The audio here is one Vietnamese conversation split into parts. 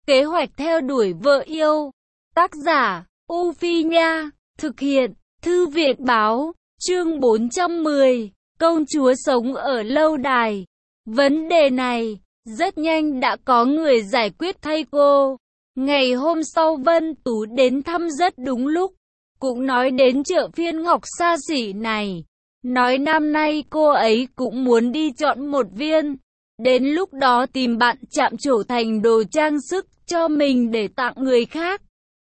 kế hoạch theo đuổi vợ yêu. Tác giả, U Phi Nha, thực hiện, Thư viện Báo, chương 410, công chúa sống ở lâu đài. Vấn đề này, rất nhanh đã có người giải quyết thay cô. Ngày hôm sau Vân Tú đến thăm rất đúng lúc, cũng nói đến chợ phiên ngọc xa xỉ này. Nói năm nay cô ấy cũng muốn đi chọn một viên. Đến lúc đó tìm bạn chạm trổ thành đồ trang sức cho mình để tặng người khác.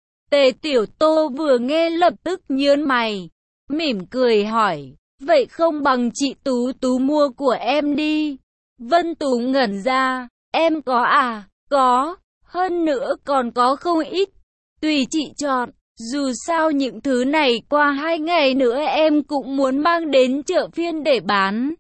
Tề Tiểu Tô vừa nghe lập tức nhớn mày, mỉm cười hỏi, vậy không bằng chị Tú Tú mua của em đi. Vân Tú ngẩn ra, em có à? Có, hơn nữa còn có không ít. Tùy chị chọn, dù sao những thứ này qua 2 ngày nữa em cũng muốn mang đến chợ phiên để bán.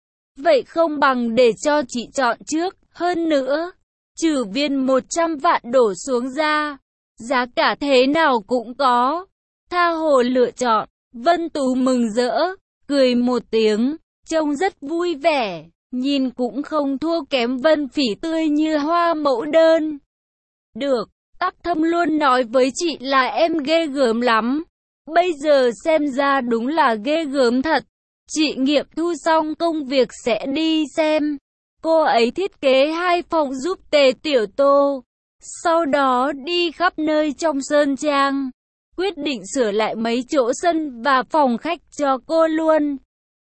Vậy không bằng để cho chị chọn trước, hơn nữa, trừ viên 100 vạn đổ xuống ra, giá cả thế nào cũng có. Tha hồ lựa chọn, Vân Tú mừng rỡ, cười một tiếng, trông rất vui vẻ, nhìn cũng không thua kém Vân Phỉ tươi như hoa mẫu đơn. Được, Tắc Thâm luôn nói với chị là em ghê gớm lắm, bây giờ xem ra đúng là ghê gớm thật. Chị nghiệm thu xong công việc sẽ đi xem. Cô ấy thiết kế 2 phòng giúp Tề Tiểu Tô, sau đó đi khắp nơi trong Sơn Trang, quyết định sửa lại mấy chỗ sân và phòng khách cho cô luôn.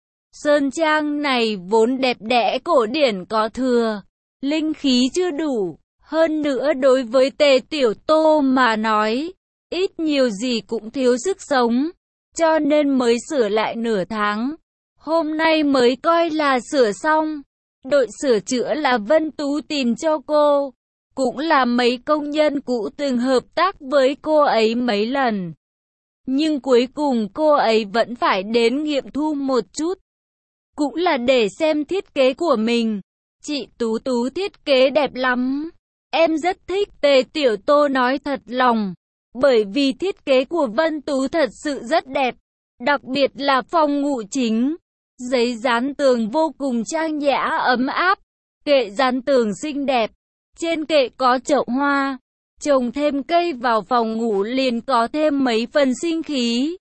Sơn Trang này vốn đẹp đẽ cổ điển có thừa, linh khí chưa đủ, hơn nữa đối với Tề Tiểu Tô mà nói, ít nhiều gì cũng thiếu sức sống, cho nên mới sửa lại nửa tháng. Hôm nay mới coi là sửa xong. Đội sửa chữa là Vân Tú tìm cho cô, cũng là mấy công nhân cũ từng hợp tác với cô ấy mấy lần. Nhưng cuối cùng cô ấy vẫn phải đến nghiệm thu một chút, cũng là để xem thiết kế của mình. Chị Tú Tú thiết kế đẹp lắm, em rất thích. Tề Tiểu Tô nói thật lòng, bởi vì thiết kế của Vân Tú thật sự rất đẹp, đặc biệt là phòng ngủ chính. Giấy dán tường vô cùng trang nhã ấm áp, kệ dán tường xinh đẹp, trên kệ có chậu hoa, trồng thêm cây vào phòng ngủ liền có thêm mấy phần sinh khí.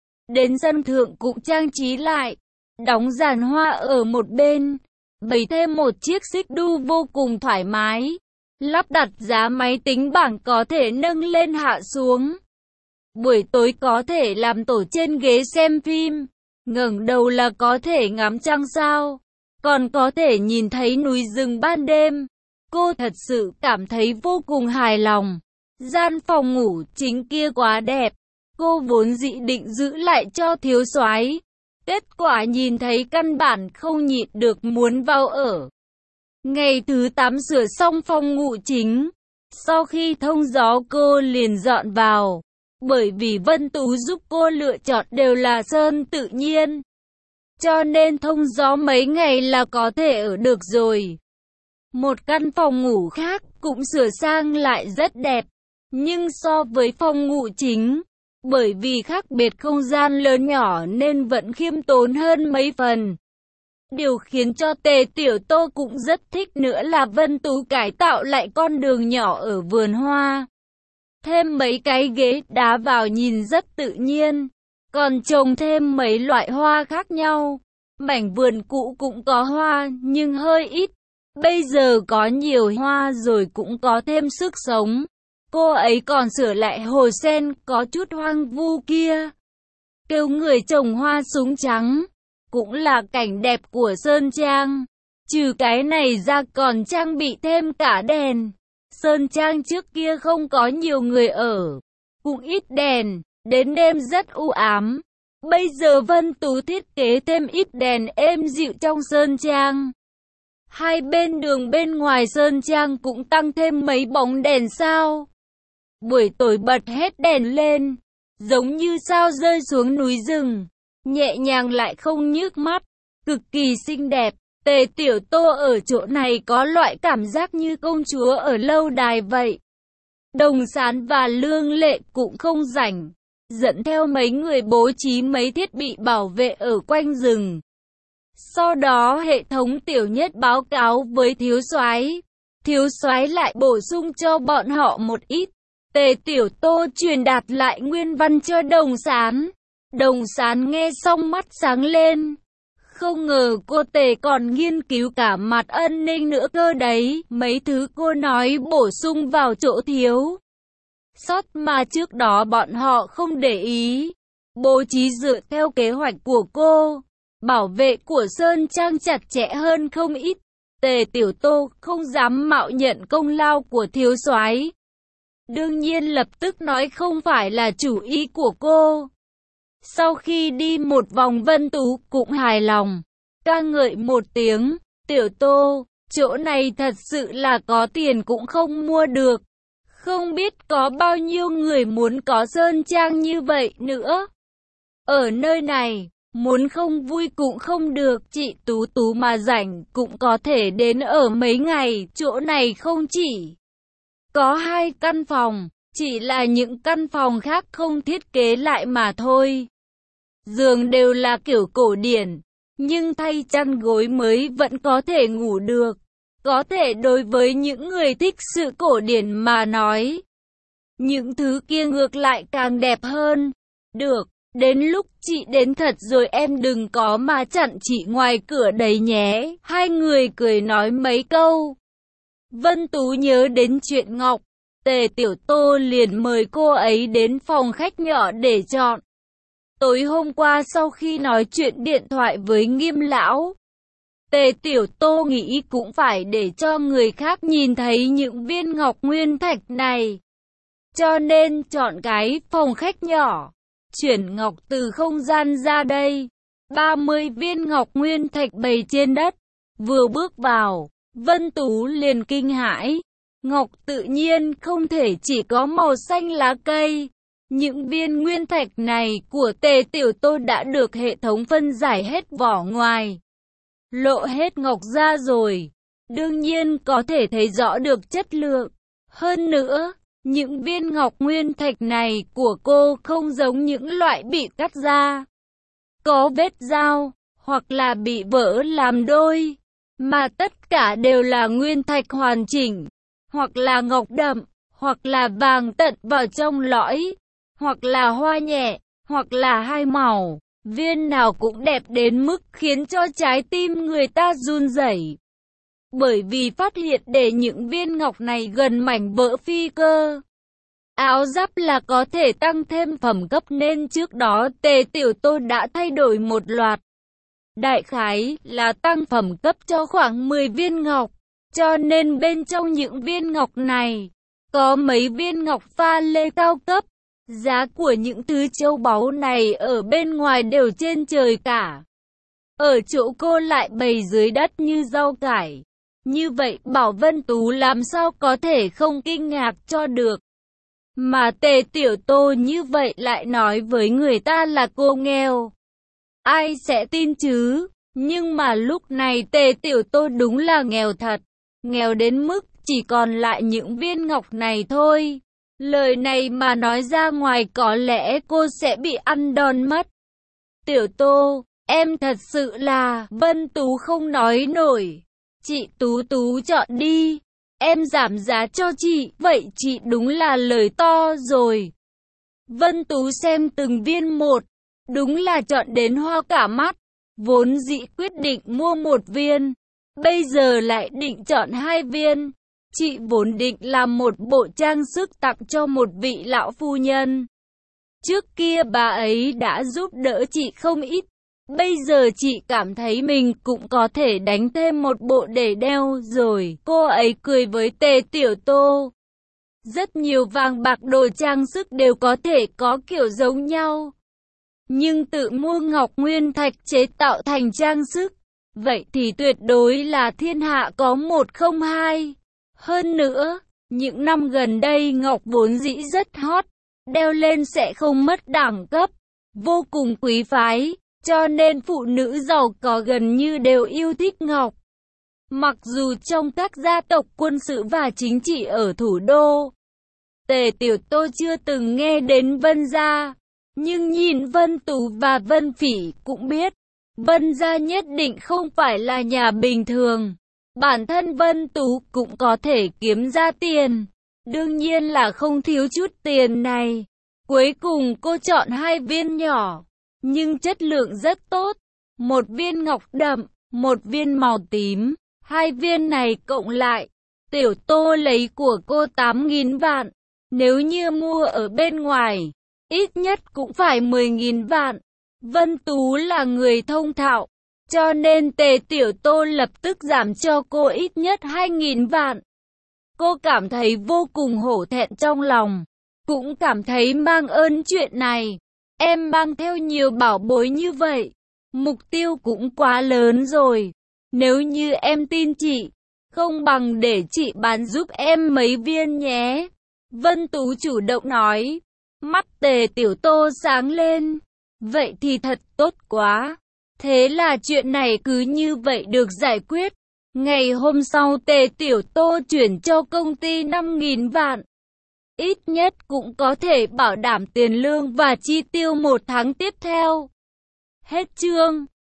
Đến sân thượng cũng trang trí lại, đóng giàn hoa ở một bên, bày thêm một chiếc xích đu vô cùng thoải mái, lắp đặt giá máy tính bảng có thể nâng lên hạ xuống. Buổi tối có thể làm tổ trên ghế xem phim, ngẩng đầu là có thể ngắm trăng sao, còn có thể nhìn thấy núi rừng ban đêm. Cô thật sự cảm thấy vô cùng hài lòng. Gian phòng ngủ chính kia quá đẹp, cô vốn dị định giữ lại cho thiếu soái, kết quả nhìn thấy căn bản không nhịn được muốn vào ở. Ngày thứ 8 sửa xong phòng ngủ chính, sau khi thông gió cô liền dọn vào. Bởi vì Vân Tú giúp cô lựa chọn đều là sơn tự nhiên, cho nên thông gió mấy ngày là có thể ở được rồi. Một căn phòng ngủ khác cũng sửa sang lại rất đẹp, nhưng so với phòng ngủ chính, bởi vì khác biệt không gian lớn nhỏ nên vẫn khiêm tốn hơn mấy phần. Điều khiến cho Tề Tiểu Tô cũng rất thích nữa là Vân Tú cải tạo lại con đường nhỏ ở vườn hoa, thêm mấy cái ghế đá vào nhìn rất tự nhiên, còn trồng thêm mấy loại hoa khác nhau. Mảnh vườn cũ cũng có hoa nhưng hơi ít, bây giờ có nhiều hoa rồi cũng có thêm sức sống. Cô ấy còn sửa lại hồ sen có chút hoang vu kia, kêu người trồng hoa súng trắng, cũng là cảnh đẹp của Sơn Trang. Trừ cái này ra còn trang bị thêm cả đèn. Sơn Trang trước kia không có nhiều người ở, cũng ít đèn, đến đêm rất u ám. Bây giờ Vân Tú thiết kế thêm ít đèn êm dịu trong Sơn Trang. Hai bên đường bên ngoài Sơn Trang cũng tăng thêm mấy bóng đèn sao. Buổi tối bật hết đèn lên, giống như sao rơi xuống núi rừng, nhẹ nhàng lại không nhức mắt, cực kỳ xinh đẹp. Tề Tiểu Tô ở chỗ này có loại cảm giác như công chúa ở lâu đài vậy. Đồng Sán và Lương Lệ cũng không rảnh, dẫn theo mấy người bố trí mấy thiết bị bảo vệ ở quanh rừng. Sau đó hệ thống tiểu nhất báo cáo với thiếu soái. Thiếu soái lại bổ sung cho bọn họ một ít. Tề Tiểu Tô truyền đạt lại nguyên văn cho Đồng Sán. Đồng Sán nghe xong mắt sáng lên. Không ngờ cô Tề còn nghiên cứu cả mặt an ninh nữa cơ đấy. Mấy thứ cô nói bổ sung vào chỗ thiếu sót mà trước đó bọn họ không để ý. Bố trí dựa theo kế hoạch của cô. Bảo vệ của Sơn Trang chặt chẽ hơn không ít. Tề Tiểu Tô không dám mạo nhận công lao của thiếu soái. Đương nhiên lập tức nói không phải là chủ ý của cô. Sau khi đi một vòng Vân Tú cũng hài lòng. Ca ngợi một tiếng, Tiểu Tô, chỗ này thật sự là có tiền cũng không mua được. Không biết có bao nhiêu người muốn có Sơn Trang như vậy nữa. Ở nơi này, muốn không vui cũng không được, chị Tú Tú mà rảnh cũng có thể đến ở mấy ngày, chỗ này không chỉ có 2 căn phòng, chỉ là những căn phòng khác không thiết kế lại mà thôi. Giường đều là kiểu cổ điển, nhưng thay chăn gối mới vẫn có thể ngủ được. Có thể đối với những người thích sự cổ điển mà nói, những thứ kia ngược lại càng đẹp hơn. Được, đến lúc chị đến thật rồi em đừng có mà chặn chị ngoài cửa đấy nhé. Hai người cười nói mấy câu. Vân Tú nhớ đến chuyện Ngọc. Tề Tiểu Tô liền mời cô ấy đến phòng khách nhỏ để chọn. Tối hôm qua sau khi nói chuyện điện thoại với Nghiêm lão, Tề Tiểu Tô nghĩ cũng phải để cho người khác nhìn thấy những viên ngọc nguyên thạch này. Cho nên chọn cái phòng khách nhỏ, chuyển ngọc từ không gian ra đây. 30 viên ngọc nguyên thạch bày trên đất. Vừa bước vào, Vân Tú liền kinh hãi. Ngọc tự nhiên không thể chỉ có màu xanh lá cây. Những viên nguyên thạch này của Tề Tiểu Tô đã được hệ thống phân giải hết vỏ ngoài, lộ hết ngọc ra rồi. Đương nhiên có thể thấy rõ được chất lượng. Hơn nữa, những viên ngọc nguyên thạch này của cô không giống những loại bị cắt ra, có vết dao, hoặc là bị vỡ làm đôi, mà tất cả đều là nguyên thạch hoàn chỉnh, hoặc là ngọc đậm, hoặc là vàng tận vào trong lõi, hoặc là hoa nhẹ, hoặc là hai màu. Viên nào cũng đẹp đến mức khiến cho trái tim người ta run rẩy. Bởi vì phát hiện để những viên ngọc này gần mảnh vỡ phi cơ. Áo giáp là có thể tăng thêm phẩm cấp nên trước đó Tề Tiểu Tô đã thay đổi một loạt. Đại khái là tăng phẩm cấp cho khoảng 10 viên ngọc. Cho nên bên trong những viên ngọc này, có mấy viên ngọc pha lê cao cấp. Giá của những thứ châu báu này ở bên ngoài đều trên trời cả. Ở chỗ cô lại bày dưới đất như rau cải. Như vậy Bảo Vân Tú làm sao có thể không kinh ngạc cho được. Mà Tề Tiểu Tô như vậy lại nói với người ta là cô nghèo. Ai sẽ tin chứ? Nhưng mà lúc này Tề Tiểu Tô đúng là nghèo thật. Nghèo đến mức chỉ còn lại những viên ngọc này thôi. Lời này mà nói ra ngoài có lẽ cô sẽ bị ăn đòn mất. Tiểu Tô, em thật sự là... Vân Tú không nói nổi. Chị Tú Tú chọn đi. Em giảm giá cho chị. Vậy chị đúng là lời to rồi. Vân Tú xem từng viên một. Đúng là chọn đến hoa cả mắt. Vốn dĩ quyết định mua 1 viên. Bây giờ lại định chọn 2 viên. Chị vốn định làm một bộ trang sức tặng cho một vị lão phu nhân. Trước kia bà ấy đã giúp đỡ chị không ít. Bây giờ chị cảm thấy mình cũng có thể đánh thêm một bộ để đeo rồi. Cô ấy cười với Tề Tiểu Tô. Rất nhiều vàng bạc đồ trang sức đều có thể có kiểu giống nhau. Nhưng tự mua ngọc nguyên thạch chế tạo thành trang sức, vậy thì tuyệt đối là thiên hạ có một không hai. Hơn nữa, những năm gần đây ngọc vốn dĩ rất hot, đeo lên sẽ không mất đẳng cấp, vô cùng quý phái, cho nên phụ nữ giàu có gần như đều yêu thích ngọc. Mặc dù trong các gia tộc quân sự và chính trị ở thủ đô, Tề Tiểu Tô chưa từng nghe đến Vân gia, nhưng nhìn Vân Tú và Vân Phỉ cũng biết, Vân gia nhất định không phải là nhà bình thường. Bản thân Vân Tú cũng có thể kiếm ra tiền. Đương nhiên là không thiếu chút tiền này. Cuối cùng cô chọn 2 viên nhỏ, nhưng chất lượng rất tốt. 1 viên ngọc đậm, 1 viên màu tím. 2 viên này cộng lại, Tiểu Tô lấy của cô 8.000 vạn. Nếu như mua ở bên ngoài, ít nhất cũng phải 10.000 vạn. Vân Tú là người thông thạo, cho nên Tề Tiểu Tô lập tức giảm cho cô ít nhất 2.000 vạn. Cô cảm thấy vô cùng hổ thẹn trong lòng, cũng cảm thấy mang ơn chuyện này. Em mang theo nhiều bảo bối như vậy, mục tiêu cũng quá lớn rồi. Nếu như em tin chị, không bằng để chị bán giúp em mấy viên nhé. Vân Tú chủ động nói. Mắt Tề Tiểu Tô sáng lên. Vậy thì thật tốt quá. Thế là chuyện này cứ như vậy được giải quyết. Ngày hôm sau Tề Tiểu Tô chuyển cho công ty 5.000 vạn. Ít nhất cũng có thể bảo đảm tiền lương và chi tiêu 1 tháng tiếp theo. Hết chương.